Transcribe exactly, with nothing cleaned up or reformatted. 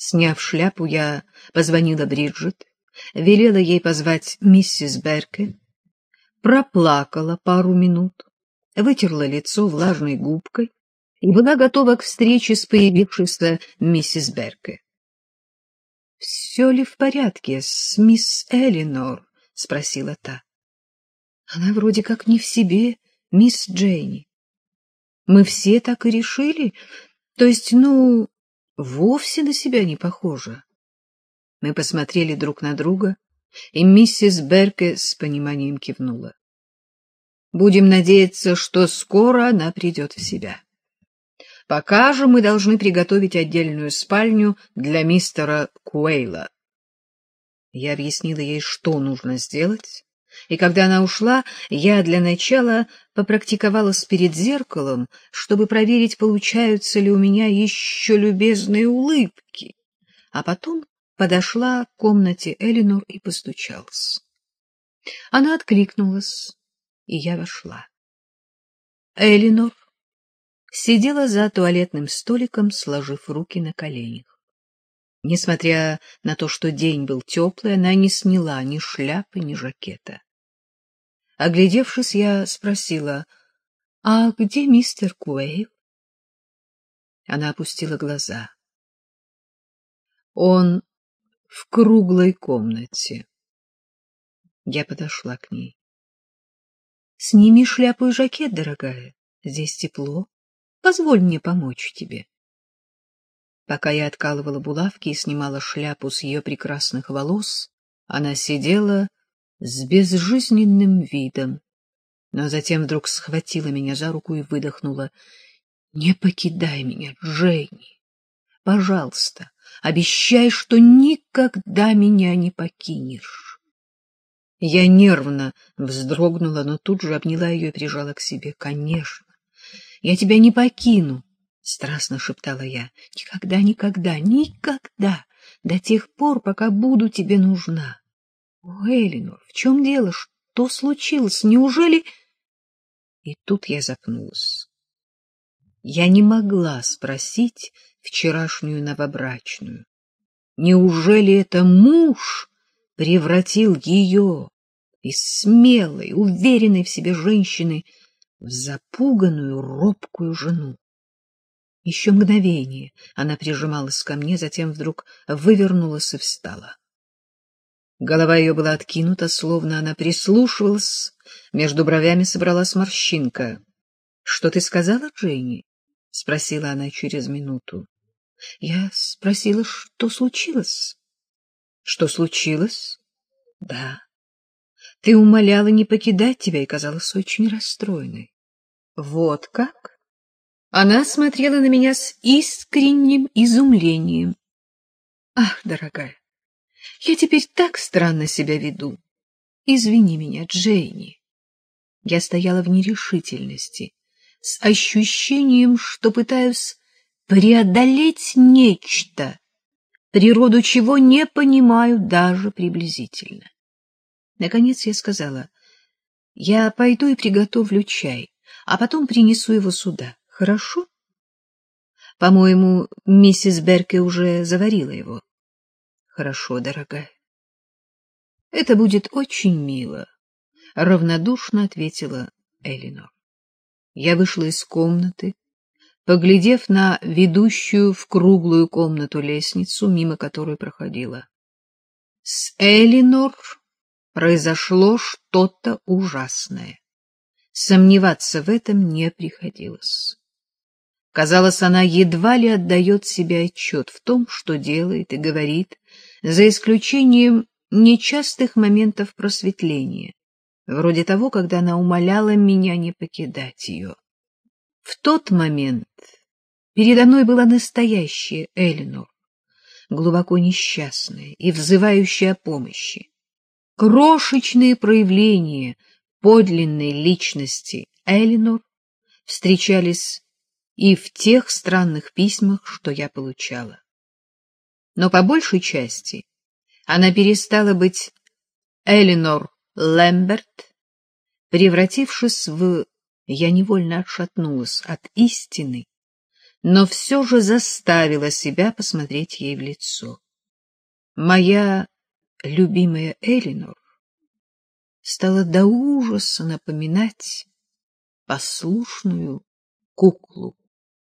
Сняв шляпу, я позвонила Бриджит, велела ей позвать миссис Берке, проплакала пару минут, вытерла лицо влажной губкой и была готова к встрече с появившейся миссис Берке. — Все ли в порядке с мисс Элинор? — спросила та. — Она вроде как не в себе, мисс Джейни. Мы все так и решили, то есть, ну, вовсе на себя не похожа. Мы посмотрели друг на друга, и миссис Берке с пониманием кивнула. Будем надеяться, что скоро она придет в себя. Пока же мы должны приготовить отдельную спальню для мистера Куэйла. Я объяснила ей, что нужно сделать, и когда она ушла, я для начала попрактиковалась перед зеркалом, чтобы проверить, получаются ли у меня еще любезные улыбки, а потом подошла к комнате Элинор и постучалась. Она откликнулась, и я вошла. Элинор сидела за туалетным столиком, сложив руки на коленях. Несмотря на то, что день был теплый, она не сняла ни шляпы, ни жакета. Оглядевшись, я спросила: — А где мистер Куэйл? Она опустила глаза. — Он в круглой комнате. Я подошла к ней. — Сними шляпу и жакет, дорогая. Здесь тепло. Позволь мне помочь тебе. Пока я откалывала булавки и снимала шляпу с ее прекрасных волос, она сидела с безжизненным видом, но затем вдруг схватила меня за руку и выдохнула: — Не покидай меня, Дженни. Пожалуйста, обещай, что никогда меня не покинешь. Я нервно вздрогнула, но тут же обняла ее и прижала к себе. — Конечно, я тебя не покину, — страстно шептала я. — Никогда, никогда, никогда, до тех пор, пока буду тебе нужна. — О, Элинор, в чем дело? Что случилось? Неужели... И тут я запнулась. Я не могла спросить вчерашнюю новобрачную. Неужели это муж превратил ее из смелой, уверенной в себе женщины в запуганную, робкую жену? Еще мгновение она прижималась ко мне, затем вдруг вывернулась и встала. Голова ее была откинута, словно она прислушивалась, между бровями собралась морщинка. — Что ты сказала, Дженни? — спросила она через минуту. — Я спросила, что случилось. — Что случилось? — Да. Ты умоляла не покидать тебя и казалась очень расстроенной. — Вот как? Она смотрела на меня с искренним изумлением. — Ах, дорогая, я теперь так странно себя веду. Извини меня, Дженни. Я стояла в нерешительности, с ощущением, что пытаюсь преодолеть нечто, природу чего не понимаю даже приблизительно. Наконец я сказала: — Я пойду и приготовлю чай, а потом принесу его сюда. Хорошо? По-моему, миссис Берке уже заварила его. — Хорошо, дорогая. — Это будет очень мило, — равнодушно ответила Элинор. Я вышла из комнаты, поглядев на ведущую в круглую комнату лестницу, мимо которой проходила. С Элинор произошло что-то ужасное. Сомневаться в этом не приходилось. Казалось, она едва ли отдает себе отчет в том, что делает и говорит, за исключением нечастых моментов просветления, вроде того, когда она умоляла меня не покидать ее. В тот момент передо мной была настоящая Элинор, глубоко несчастная и взывающая о помощи. Крошечные проявления подлинной личности Элинор встречались и в тех странных письмах, что я получала. Но по большей части она перестала быть Элинор Лэмберт, превратившись в... Я невольно отшатнулась от истины, но все же заставила себя посмотреть ей в лицо. Моя любимая Элинор стала до ужаса напоминать послушную куклу.